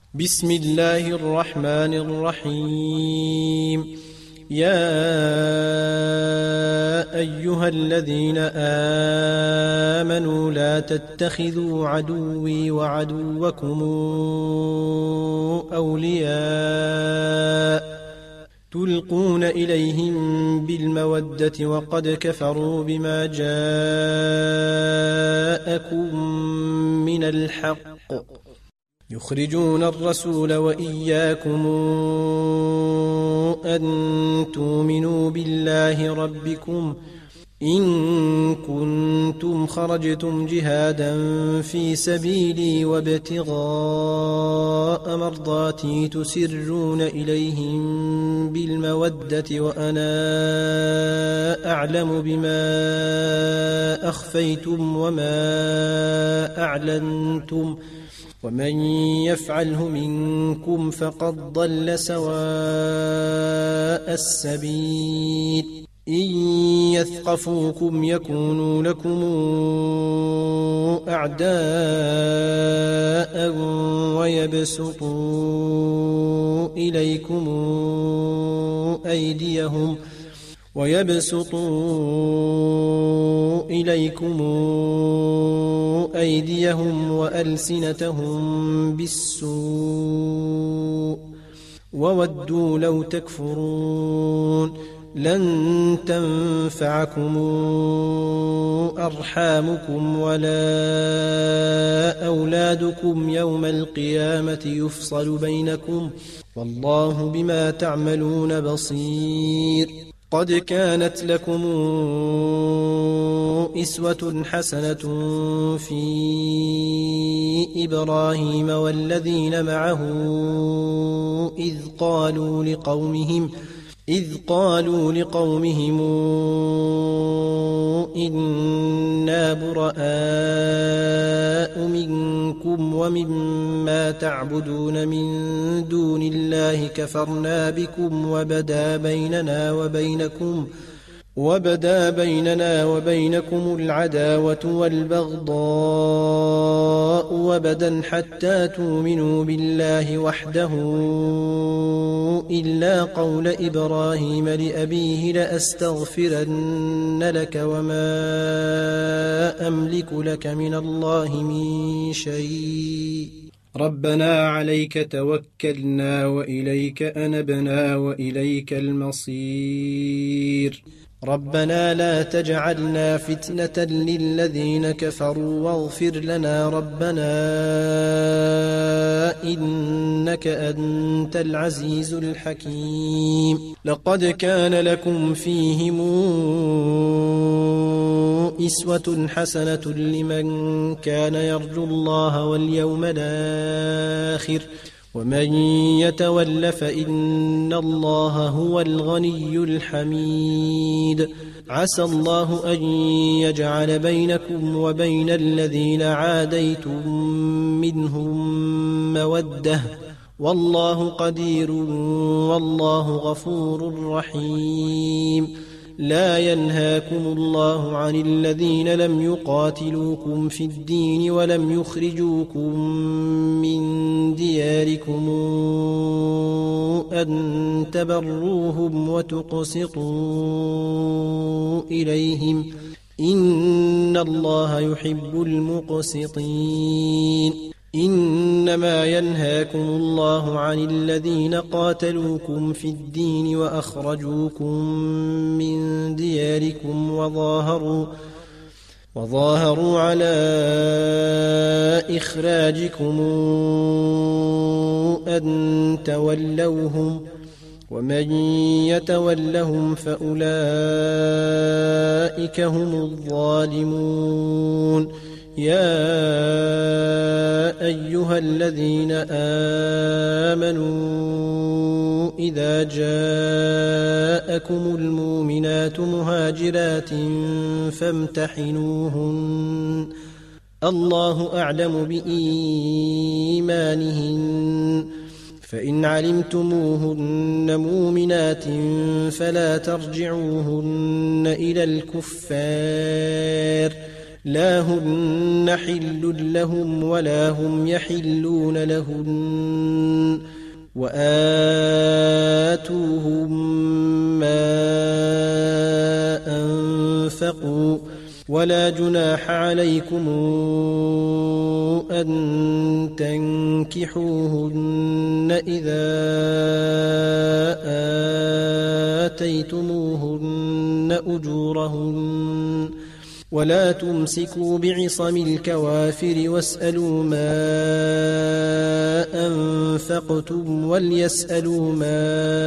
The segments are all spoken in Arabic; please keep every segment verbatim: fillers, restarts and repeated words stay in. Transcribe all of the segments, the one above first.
بسم الله الرحمن الرحيم. يا أيها الذين آمنوا لا تتخذوا عدوي وعدوكم أولياء تلقون إليهم بالمودة وقد كفروا بما جاءكم من الحق يخرجون الرسول وإياكم أن تؤمنوا بالله ربكم إن كنتم خرجتم جهادا في سبيلي وابتغاء مرضاتي تسرون إليهم بالمودة وأنا أعلم بما أخفيتم وما أعلنتم ومن يفعله منكم فقد ضل سواء السبيل إن يثقفوكم يكونوا لكم أعداء ويبسطوا إليكم أيديهم ويبسطوا إليكم أيديهم وألسنتهم بالسوء وودوا لو تكفرون لن تنفعكم أرحامكم ولا أولادكم يوم القيامة يفصل بينكم والله بما تعملون بصير. قد كانت لكم أسوة حسنة في إبراهيم والذين معه إذ قالوا لقومهم إذ قالوا لقومهم إنا براء منكم ومما تعبدون من دون الله كفرنا بكم وبدا بيننا وبينكم وبدا بيننا وبينكم العداوة والبغضاء وبدا حتى تؤمنوا بالله وحده إلا قول إبراهيم لأبيه لأستغفرن لك وما أملك لك من الله من شيء ربنا عليك توكلنا وإليك أنبنا وإليك المصير. ربنا لا تجعلنا فتنة للذين كفروا واغفر لنا ربنا إنك أنت العزيز الحكيم. لقد كان لكم فيهم أسوة حسنة لمن كان يرجو الله واليوم الآخر ومن يتول فإن الله هو الغني الحميد. عسى الله أن يجعل بينكم وبين الذين عاديتم منهم مودة والله قدير والله غفور رحيم. لا ينهاكم الله عن الذين لم يقاتلوكم في الدين ولم يخرجوكم من دياركم أن تبروهم وتقسطوا إليهم إن الله يحب المقسطين. إنما ينهاكم الله عن الذين قاتلوكم في الدين وأخرجوكم من دياركم وظاهروا وظاهروا على إخراجكم أن تولوهم ومن يتولهم فأولئك هم الظالمون. يا أيها الذين آمنوا إذا جاءكم المؤمنات مهاجرات فامتحنوهن الله أعلم بإيمانهن فإن علمتموهن مؤمنات فلا ترجعوهن إلى الكفار لا هن حل لهم ولا هم يحلون لهن وآتوهم ما أنفقوا ولا جناح عليكم أن تنكحوهن إذا آتيتموهن أجورهن ولا تمسكوا بعصم الكوافر واسألوا ما أنفقتم وليسألوا ما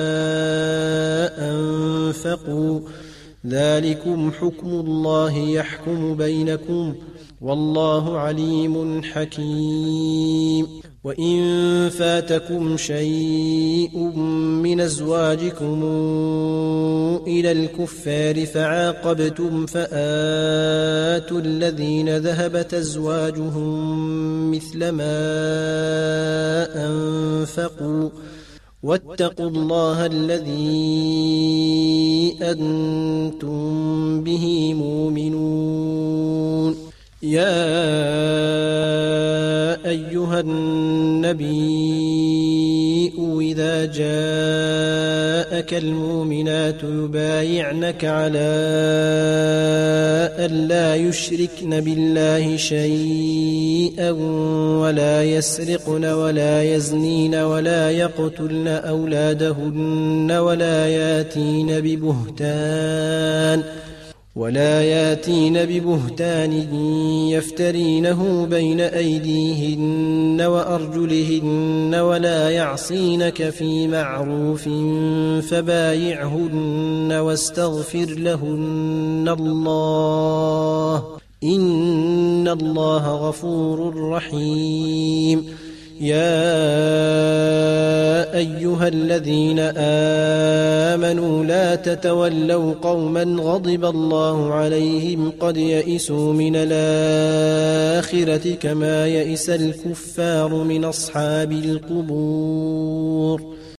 أنفقوا ذلكم حكم الله يحكم بينكم والله عليم حكيم. وإن فاتكم شيء من أزواجكم إلى الكفار فعاقبتم فآتوا الذين ذهبت أزواجهم مثل ما أنفقوا واتقوا الله الذي أنتم به مؤمنون. يا أيها النبي إذا جاءك المؤمنات يبايعنك على أن لا يشركن بالله شيئا ولا يسرقن ولا يزنين ولا يقتلن أولادهن ولا ياتين ببهتان ولا ياتين ببهتان يفترينه بين أيديهن وأرجلهن ولا يعصينك في معروف فبايعهن واستغفر لهن الله إن الله غفور رحيم. يا أيها الذين آمنوا لا تتولوا قوما غضب الله عليهم قد يئسوا من الآخرة كما يئس الكفار من أصحاب القبور.